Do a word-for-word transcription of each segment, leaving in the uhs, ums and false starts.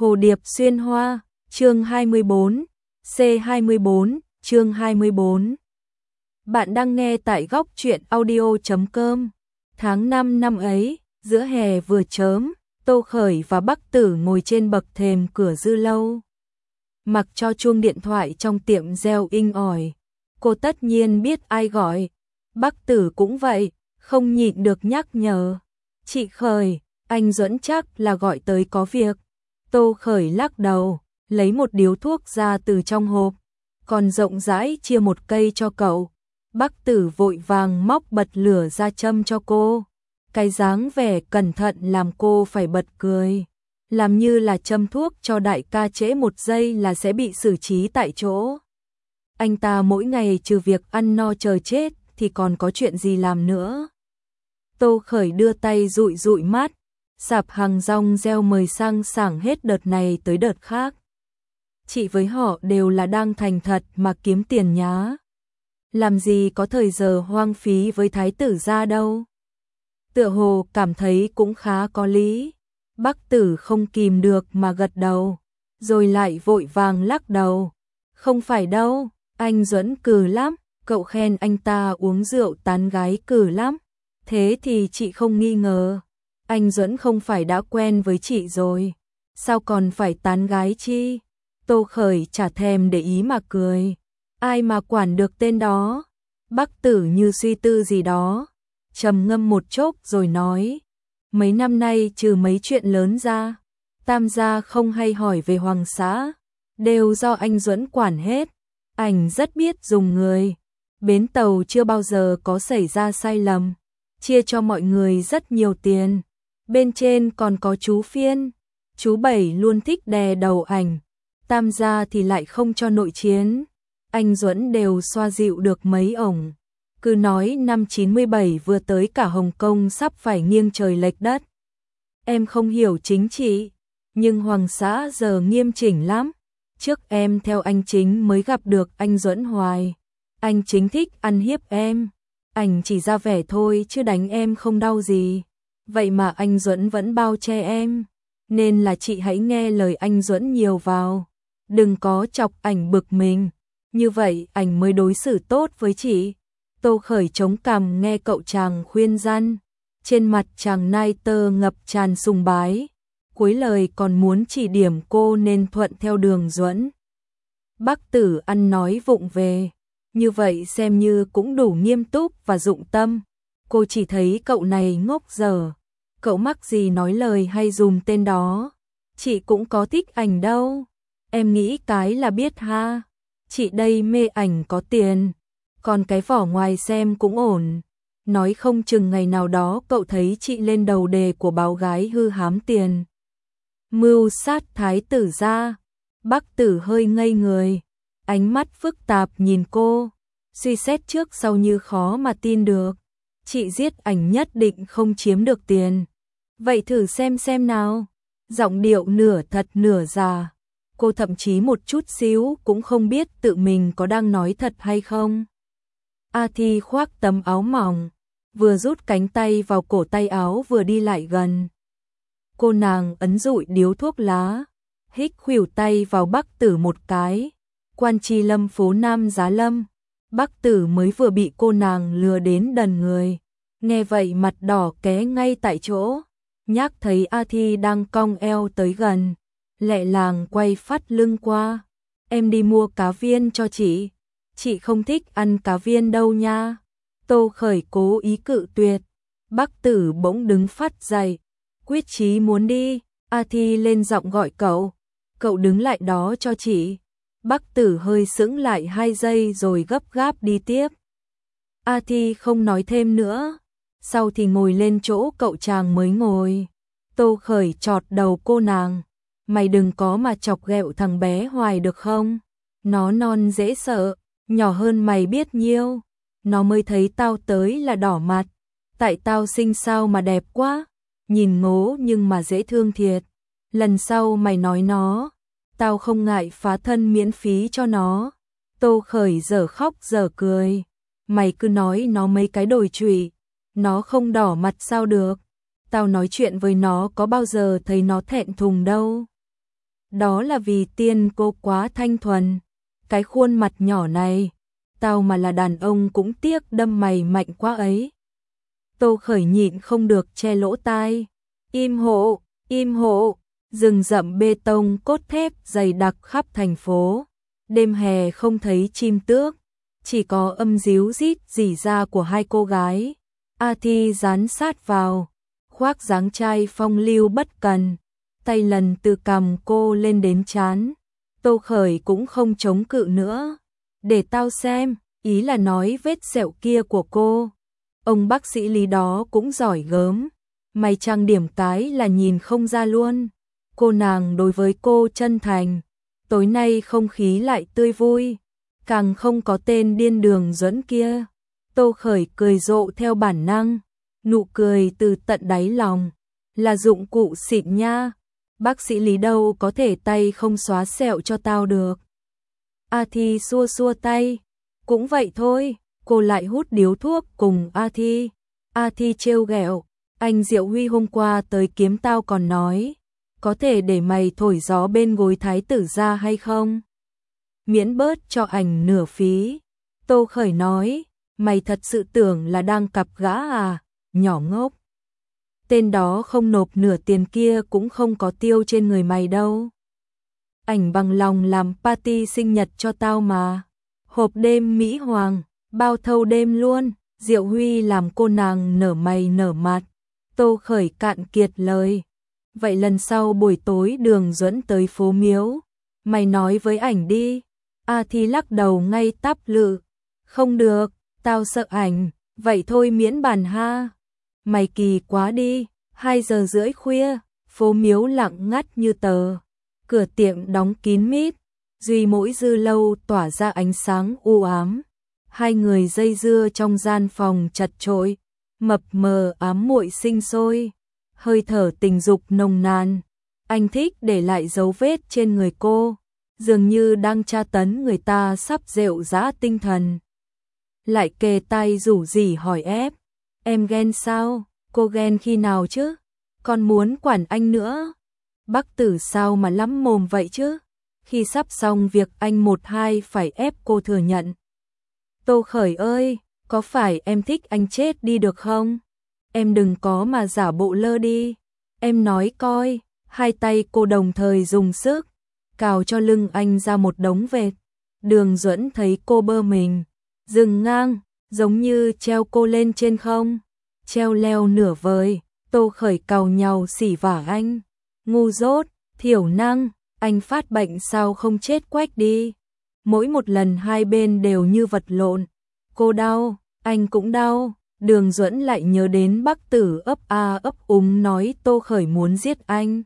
Hồ điệp xuyên hoa, chương hai mươi bốn, C hai mươi bốn, chương hai mươi bốn. Bạn đang nghe tại góc truyện audio chấm com. Tháng năm năm ấy, giữa hè vừa chớm, Tô Khởi và Bắc Tử ngồi trên bậc thềm cửa Dư Lâu. Mặc cho chuông điện thoại trong tiệm reo inh ỏi, cô tất nhiên biết ai gọi. Bắc Tử cũng vậy, không nhịn được nhắc nhở. Chị Khởi, anh Duẫn chắc là gọi tới có việc. Tô Khởi lắc đầu, lấy một điếu thuốc ra từ trong hộp, còn rộng rãi chia một cây cho cậu. Bắc Tử vội vàng móc bật lửa ra châm cho cô. Cái dáng vẻ cẩn thận làm cô phải bật cười. Làm như là châm thuốc cho đại ca trễ một giây là sẽ bị xử trí tại chỗ. Anh ta mỗi ngày trừ việc ăn no chờ chết thì còn có chuyện gì làm nữa. Tô Khởi đưa tay dụi dụi mắt. Sạp hàng rong reo mời sang sảng hết đợt này tới đợt khác. Chị với họ đều là đang thành thật mà kiếm tiền nhá. Làm gì có thời giờ hoang phí với thái tử gia đâu. Tựa hồ cảm thấy cũng khá có lý. Bắc Tử không kìm được mà gật đầu, rồi lại vội vàng lắc đầu. Không phải đâu, anh Duẫn cừ lắm, cậu khen anh ta uống rượu tán gái cừ lắm. Thế thì chị không nghi ngờ. Anh Duẫn không phải đã quen với chị rồi, sao còn phải tán gái chi? Tô Khởi chả thèm để ý mà cười. Ai mà quản được tên đó? Bắc Tử như suy tư gì đó, trầm ngâm một chốc rồi nói. Mấy năm nay trừ mấy chuyện lớn ra, Tam gia không hay hỏi về Hoàng xã, đều do anh Duẫn quản hết. Anh rất biết dùng người. Bến tàu chưa bao giờ có xảy ra sai lầm, chia cho mọi người rất nhiều tiền. Bên trên còn có chú Phiên, chú Bảy luôn thích đè đầu ảnh, Tam gia thì lại không cho nội chiến. Anh Duẫn đều xoa dịu được mấy ổng. Cứ nói năm chín mươi bảy vừa tới cả Hồng Kông sắp phải nghiêng trời lệch đất. Em không hiểu chính trị, nhưng Hoàng xã giờ nghiêm chỉnh lắm. Trước em theo anh Chính mới gặp được anh Duẫn hoài. Anh Chính thích ăn hiếp em. Anh chỉ ra vẻ thôi chứ đánh em không đau gì. Vậy mà anh Duẫn vẫn bao che em. Nên là chị hãy nghe lời anh Duẫn nhiều vào. Đừng có chọc ảnh bực mình. Như vậy ảnh mới đối xử tốt với chị. Tô Khởi chống cằm nghe cậu chàng khuyên răn. Trên mặt chàng nai tơ ngập tràn sùng bái. Cuối lời còn muốn chỉ điểm cô nên thuận theo đường Duẫn. Bắc Tử ăn nói vụng về. Như vậy xem như cũng đủ nghiêm túc và dụng tâm. Cô chỉ thấy cậu này ngốc dở. Cậu mắc gì nói lời hay dùm tên đó. Chị cũng có thích ảnh đâu. Em nghĩ cái là biết ha. Chị đây mê ảnh có tiền. Còn cái vỏ ngoài xem cũng ổn. Nói không chừng ngày nào đó cậu thấy chị lên đầu đề của báo gái hư hám tiền. Mưu sát thái tử gia. Bắc Tử hơi ngây người. Ánh mắt phức tạp nhìn cô. Suy xét trước sau như khó mà tin được. Chị giết ảnh nhất định không chiếm được tiền. Vậy thử xem xem nào. Giọng điệu nửa thật nửa giả. Cô thậm chí một chút xíu cũng không biết tự mình có đang nói thật hay không. A Thi khoác tấm áo mỏng, vừa rút cánh tay vào cổ tay áo vừa đi lại gần. Cô nàng ấn dụi điếu thuốc lá, hít khuỷu tay vào Bắc Tử một cái. Quan Tri Lâm phố Nam Giá Lâm. Bắc Tử mới vừa bị cô nàng lừa đến đần người. Nghe vậy mặt đỏ ké ngay tại chỗ. Nhắc thấy A Thi đang cong eo tới gần, lẹ làng quay phát lưng qua. Em đi mua cá viên cho chị. Chị không thích ăn cá viên đâu nha. Tô Khởi cố ý cự tuyệt. Bắc Tử bỗng đứng phát dậy, quyết chí muốn đi. A Thi lên giọng gọi cậu. Cậu đứng lại đó cho chị. Bắc Tử hơi sững lại hai giây rồi gấp gáp đi tiếp. A Thi không nói thêm nữa. Sau thì ngồi lên chỗ cậu chàng mới ngồi. Tô Khởi chọt đầu cô nàng. Mày đừng có mà chọc ghẹo thằng bé hoài được không? Nó non dễ sợ, nhỏ hơn mày biết nhiêu. Nó mới thấy tao tới là đỏ mặt. Tại tao xinh sao mà đẹp quá. Nhìn ngố nhưng mà dễ thương thiệt. Lần sau mày nói nó, tao không ngại phá thân miễn phí cho nó. Tô Khởi dở khóc dở cười. Mày cứ nói nó mấy cái đồi trụy. Nó không đỏ mặt sao được. Tao nói chuyện với nó có bao giờ thấy nó thẹn thùng đâu. Đó là vì Tiên cô quá thanh thuần. Cái khuôn mặt nhỏ này, tao mà là đàn ông cũng tiếc đâm mày mạnh quá ấy. Tô Khởi nhịn không được che lỗ tai. Im hộ, im hộ, rừng rậm bê tông cốt thép dày đặc khắp thành phố. Đêm hè không thấy chim tước, chỉ có âm ríu rít rỉ ra của hai cô gái. A Thi dán sát vào, khoác dáng trai phong lưu bất cần, tay lần từ cằm cô lên đến trán. Tô Khởi cũng không chống cự nữa. Để tao xem, ý là nói vết sẹo kia của cô. Ông bác sĩ Lý đó cũng giỏi gớm, mày trang điểm cái là nhìn không ra luôn. Cô nàng đối với cô chân thành, tối nay không khí lại tươi vui, càng không có tên điên đường Duẫn kia. Tô Khởi cười rộ theo bản năng, nụ cười từ tận đáy lòng, là dụng cụ xịn nha. Bác sĩ Lý đâu có thể tay không xóa sẹo cho tao được. A Thi xua xua tay, cũng vậy thôi. Cô lại hút điếu thuốc cùng A Thi. A Thi trêu ghẹo, anh Diệu Huy hôm qua tới kiếm tao còn nói, có thể để mày thổi gió bên gối thái tử ra hay không? Miễn bớt cho ảnh nửa phí. Tô Khởi nói, mày thật sự tưởng là đang cặp gã à, nhỏ ngốc. Tên đó không nộp nửa tiền kia cũng không có tiêu trên người mày đâu. Ảnh bằng lòng làm party sinh nhật cho tao mà. Hộp đêm Mỹ Hoàng, bao thâu đêm luôn. Diệu Huy làm cô nàng nở mày nở mặt. Tô Khởi cạn kiệt lời. Vậy lần sau buổi tối Đường Duẫn tới phố Miếu, mày nói với ảnh đi. A Thi lắc đầu ngay tắp lự. Không được, tao sợ ảnh. Vậy thôi miễn bàn ha. Mày kỳ quá đi. Hai giờ rưỡi khuya, phố Miếu lặng ngắt như tờ. Cửa tiệm đóng kín mít, duy mỗi dư lâu tỏa ra ánh sáng u ám. Hai người dây dưa trong gian phòng chật chội, mập mờ ám muội sinh sôi, hơi thở tình dục nồng nàn. Anh thích để lại dấu vết trên người cô, dường như đang tra tấn người ta sắp rệu rã tinh thần. Lại kề tay rủ rỉ hỏi ép, em ghen sao? Cô ghen khi nào chứ? Còn muốn quản anh nữa. Bác Tử sao mà lắm mồm vậy chứ? Khi sắp xong việc anh một hai phải ép cô thừa nhận. Tô Khởi ơi, có phải em thích anh chết đi được không? Em đừng có mà giả bộ lơ đi. Em nói coi. Hai tay cô đồng thời dùng sức, cào cho lưng anh ra một đống vệt. Đường Duẫn thấy cô bơ mình, dừng ngang, giống như treo cô lên trên không. Treo leo nửa vời. Tô Khởi càu nhau xỉ vả anh. Ngu dốt, thiểu năng, anh phát bệnh sao không chết quách đi. Mỗi một lần hai bên đều như vật lộn. Cô đau, anh cũng đau. Đường Duẫn lại nhớ đến Bắc Tử ấp a ấp úng nói Tô Khởi muốn giết anh.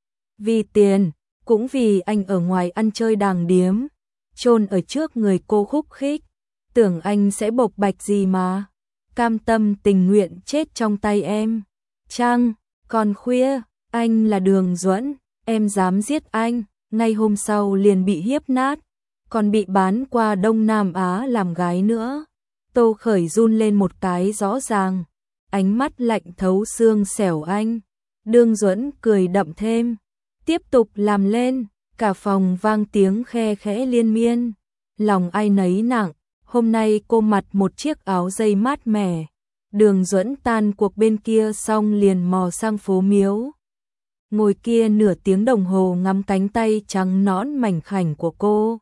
Vì tiền, cũng vì anh ở ngoài ăn chơi đàng điếm, chôn ở trước người cô khúc khích. Tưởng anh sẽ bộc bạch gì mà. Cam tâm tình nguyện chết trong tay em. Chăng, còn khuya, anh là Đường Duẫn, em dám giết anh, ngay hôm sau liền bị hiếp nát, còn bị bán qua Đông Nam Á làm gái nữa. Tô Khởi run lên một cái rõ ràng, ánh mắt lạnh thấu xương xẻo anh. Đường Duẫn cười đậm thêm, tiếp tục làm lên, cả phòng vang tiếng khe khẽ liên miên. Lòng ai nấy nặng, hôm nay cô mặc một chiếc áo dây mát mẻ. Đường Duẫn tan cuộc bên kia xong liền mò sang phố Miếu. Ngồi kia nửa tiếng đồng hồ ngắm cánh tay trắng nõn mảnh khảnh của cô.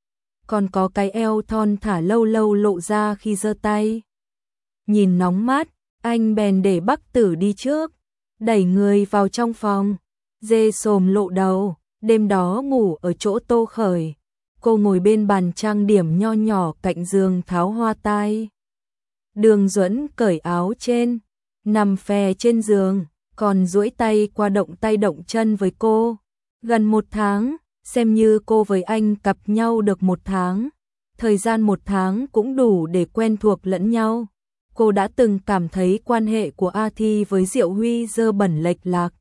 Còn có cái eo thon thả lâu lâu lộ ra khi giơ tay. Nhìn nóng mát, anh bèn để Bắc Tử đi trước, đẩy người vào trong phòng. Dê xồm lộ đầu, đêm đó ngủ ở chỗ Tô Khởi. Cô ngồi bên bàn trang điểm nho nhỏ cạnh giường tháo hoa tai. Đường Duẫn cởi áo trên, nằm phè trên giường, còn duỗi tay qua động tay động chân với cô. Gần một tháng, xem như cô với anh cặp nhau được một tháng. Thời gian một tháng cũng đủ để quen thuộc lẫn nhau. Cô đã từng cảm thấy quan hệ của A Thi với Diệu Huy dơ bẩn lệch lạc.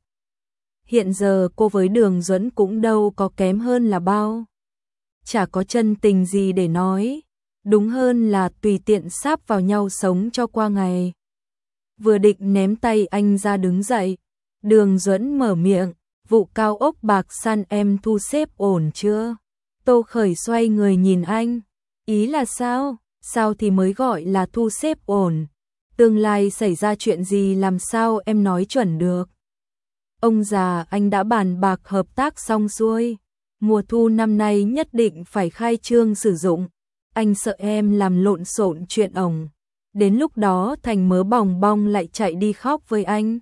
Hiện giờ cô với Đường Duẫn cũng đâu có kém hơn là bao. Chả có chân tình gì để nói. Đúng hơn là tùy tiện sáp vào nhau sống cho qua ngày. Vừa định ném tay anh ra đứng dậy, Đường Duẫn mở miệng, vụ cao ốc Bạc San em thu xếp ổn chưa? Tô Khởi xoay người nhìn anh. Ý là sao? Sao thì mới gọi là thu xếp ổn? Tương lai xảy ra chuyện gì làm sao em nói chuẩn được? Ông già, anh đã bàn bạc hợp tác xong xuôi. Mùa thu năm nay nhất định phải khai trương sử dụng. Anh sợ em làm lộn xộn chuyện ổng. Đến lúc đó thành mớ bòng bong lại chạy đi khóc với anh.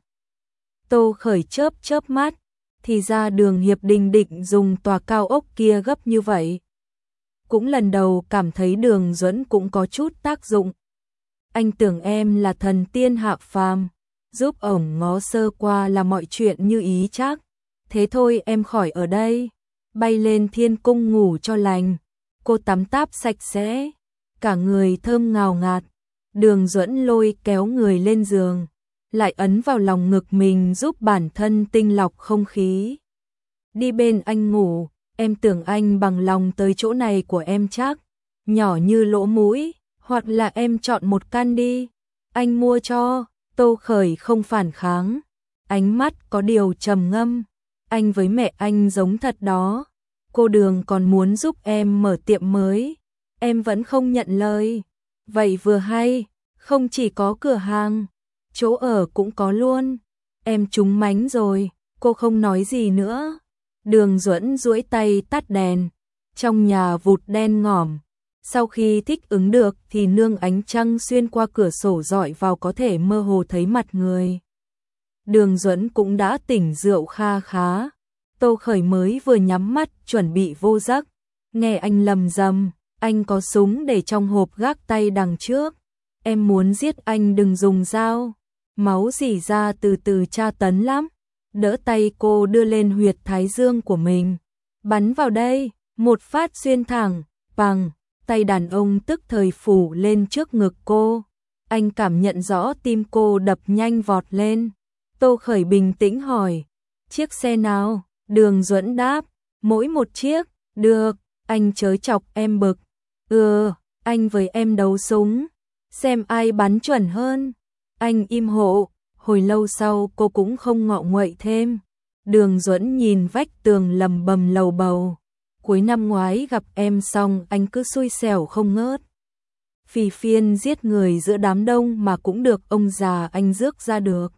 Tô Khởi chớp chớp mắt. Thì ra Đường Hiệp Đình định dùng tòa cao ốc kia gấp như vậy. Cũng lần đầu cảm thấy Đường Duẫn cũng có chút tác dụng. Anh tưởng em là thần tiên hạ phàm, giúp ổng ngó sơ qua là mọi chuyện như ý chắc. Thế thôi em khỏi ở đây, bay lên thiên cung ngủ cho lành. Cô tắm táp sạch sẽ, cả người thơm ngào ngạt. Đường Duẫn lôi kéo người lên giường, lại ấn vào lòng ngực mình giúp bản thân tinh lọc không khí. Đi bên anh ngủ, em tưởng anh bằng lòng tới chỗ này của em chắc. Nhỏ như lỗ mũi, hoặc là em chọn một căn đi. Anh mua cho. Tô Khởi không phản kháng. Ánh mắt có điều trầm ngâm. Anh với mẹ anh giống thật đó. Cô Đường còn muốn giúp em mở tiệm mới. Em vẫn không nhận lời. Vậy vừa hay, không chỉ có cửa hàng, chỗ ở cũng có luôn. Em trúng mánh rồi. Cô không nói gì nữa. Đường Duẫn duỗi tay tắt đèn. Trong nhà vụt đen ngòm. Sau khi thích ứng được thì nương ánh trăng xuyên qua cửa sổ dọi vào có thể mơ hồ thấy mặt người. Đường Duẫn cũng đã tỉnh rượu kha khá. Tô Khởi mới vừa nhắm mắt chuẩn bị vô giấc. Nghe anh lầm rầm, anh có súng để trong hộp gác tay đằng trước. Em muốn giết anh đừng dùng dao. Máu rỉ ra từ từ tra tấn lắm. Đỡ tay cô đưa lên huyệt thái dương của mình. Bắn vào đây, một phát xuyên thẳng, bằng. Tay đàn ông tức thời phủ lên trước ngực cô. Anh cảm nhận rõ tim cô đập nhanh vọt lên. Tô Khởi bình tĩnh hỏi, chiếc xe nào? Đường Duẫn đáp, mỗi một chiếc. Được, anh chớ chọc em bực. Ừ, anh với em đấu súng, xem ai bắn chuẩn hơn. Anh im hộ. Hồi lâu sau cô cũng không ngọ nguậy thêm. Đường Duẫn nhìn vách tường lầm bầm lầu bầu. Cuối năm ngoái gặp em xong anh cứ xui xẻo không ngớt. Phì phiên giết người giữa đám đông mà cũng được ông già anh rước ra được.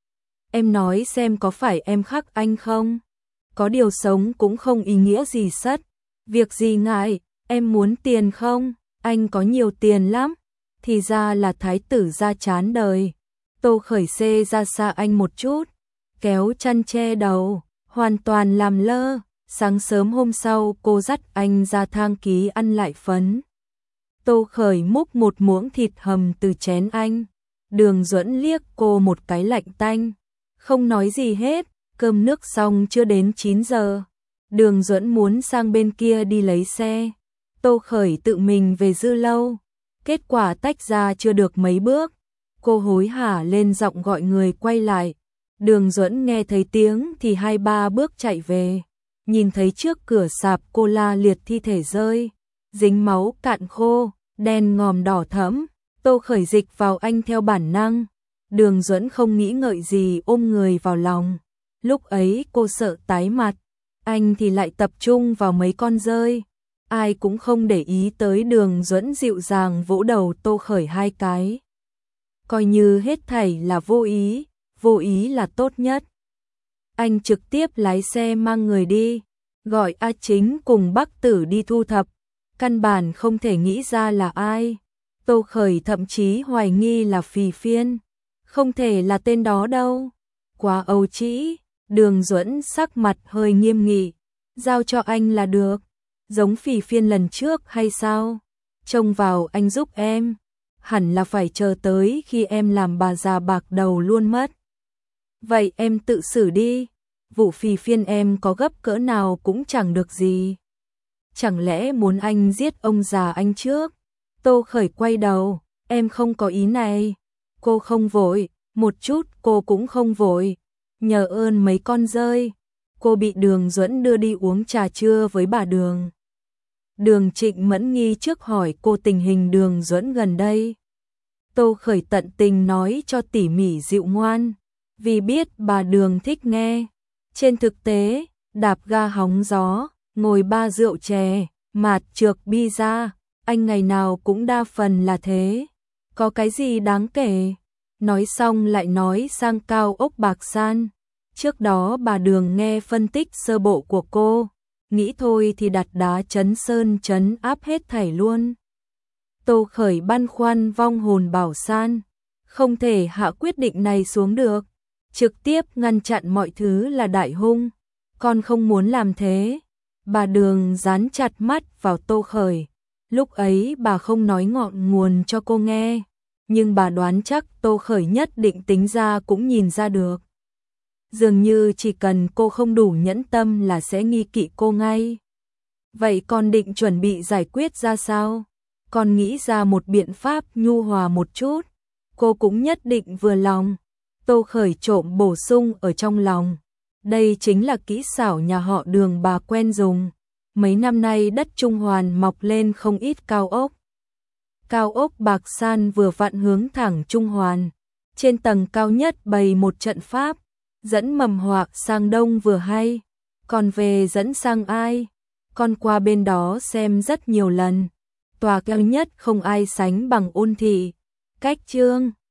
Em nói xem có phải em khắc anh không? Có điều sống cũng không ý nghĩa gì sất. Việc gì ngại, em muốn tiền không? Anh có nhiều tiền lắm. Thì ra là thái tử gia chán đời. Tô Khởi xê ra xa anh một chút, kéo chăn che đầu, hoàn toàn làm lơ. Sáng sớm hôm sau cô dắt anh ra thang ký ăn lại phấn. Tô Khởi múc một muỗng thịt hầm từ chén anh. Đường Duẫn liếc cô một cái lạnh tanh, không nói gì hết. Cơm nước xong chưa đến chín giờ. Đường Duẫn muốn sang bên kia đi lấy xe. Tô Khởi tự mình về Dư Lâu. Kết quả tách ra chưa được mấy bước, cô hối hả lên giọng gọi người quay lại. Đường Duẫn nghe thấy tiếng thì hai ba bước chạy về. Nhìn thấy trước cửa sạp cô la liệt thi thể rơi, dính máu cạn khô, đen ngòm đỏ thẫm. Tô Khởi dịch vào anh theo bản năng. Đường Duẫn không nghĩ ngợi gì ôm người vào lòng. Lúc ấy cô sợ tái mặt, anh thì lại tập trung vào mấy con dơi. Ai cũng không để ý tới Đường Duẫn dịu dàng vỗ đầu Tô Khởi hai cái. Coi như hết thảy là vô ý, vô ý là tốt nhất. Anh trực tiếp lái xe mang người đi, gọi A Chính cùng Bắc Tử đi thu thập. Căn bản không thể nghĩ ra là ai. Tô Khởi thậm chí hoài nghi là Phì Phiên. Không thể là tên đó đâu. Quá âu trĩ. Đường Duẫn sắc mặt hơi nghiêm nghị. Giao cho anh là được. Giống Phì Phiên lần trước hay sao? Trông vào anh giúp em. Hẳn là phải chờ tới khi em làm bà già bạc đầu luôn mất. Vậy em tự xử đi. Vụ Phì Phiên em có gấp cỡ nào cũng chẳng được gì. Chẳng lẽ muốn anh giết ông già anh trước? Tô Khởi quay đầu. Em không có ý này. Cô không vội. Một chút cô cũng không vội. Nhờ ơn mấy con dơi. Cô bị Đường Duẫn đưa đi uống trà trưa với bà Đường. Đường Trịnh mẫn nghi trước hỏi cô tình hình Đường Duẫn gần đây. Tô Khởi tận tình nói cho tỉ mỉ dịu ngoan. Vì biết bà Đường thích nghe. Trên thực tế, đạp ga hóng gió, ngồi ba rượu chè, mạt trược pizza, anh ngày nào cũng đa phần là thế. Có cái gì đáng kể? Nói xong lại nói sang cao ốc Bạc San. Trước đó bà Đường nghe phân tích sơ bộ của cô, nghĩ thôi thì đặt đá chấn sơn chấn áp hết thảy luôn. Tô Khởi băn khoăn vong hồn Bảo San, không thể hạ quyết định này xuống được, trực tiếp ngăn chặn mọi thứ là đại hung, con không muốn làm thế. Bà Đường dán chặt mắt vào Tô Khởi, lúc ấy bà không nói ngọn nguồn cho cô nghe, nhưng bà đoán chắc Tô Khởi nhất định tính ra cũng nhìn ra được. Dường như chỉ cần cô không đủ nhẫn tâm là sẽ nghi kỵ cô ngay. Vậy con định chuẩn bị giải quyết ra sao? Con nghĩ ra một biện pháp nhu hòa một chút, cô cũng nhất định vừa lòng. Tô Khởi trộm bổ sung ở trong lòng. Đây chính là kỹ xảo nhà họ Đường bà quen dùng. Mấy năm nay đất Trung Hoàn mọc lên không ít cao ốc. Cao ốc Bạc San vừa vặn hướng thẳng Trung Hoàn. Trên tầng cao nhất bày một trận pháp, dẫn mầm hoạc sang đông vừa hay. Còn về dẫn sang ai? Con qua bên đó xem rất nhiều lần. Tòa cao nhất không ai sánh bằng Ôn Thị. Cách Trương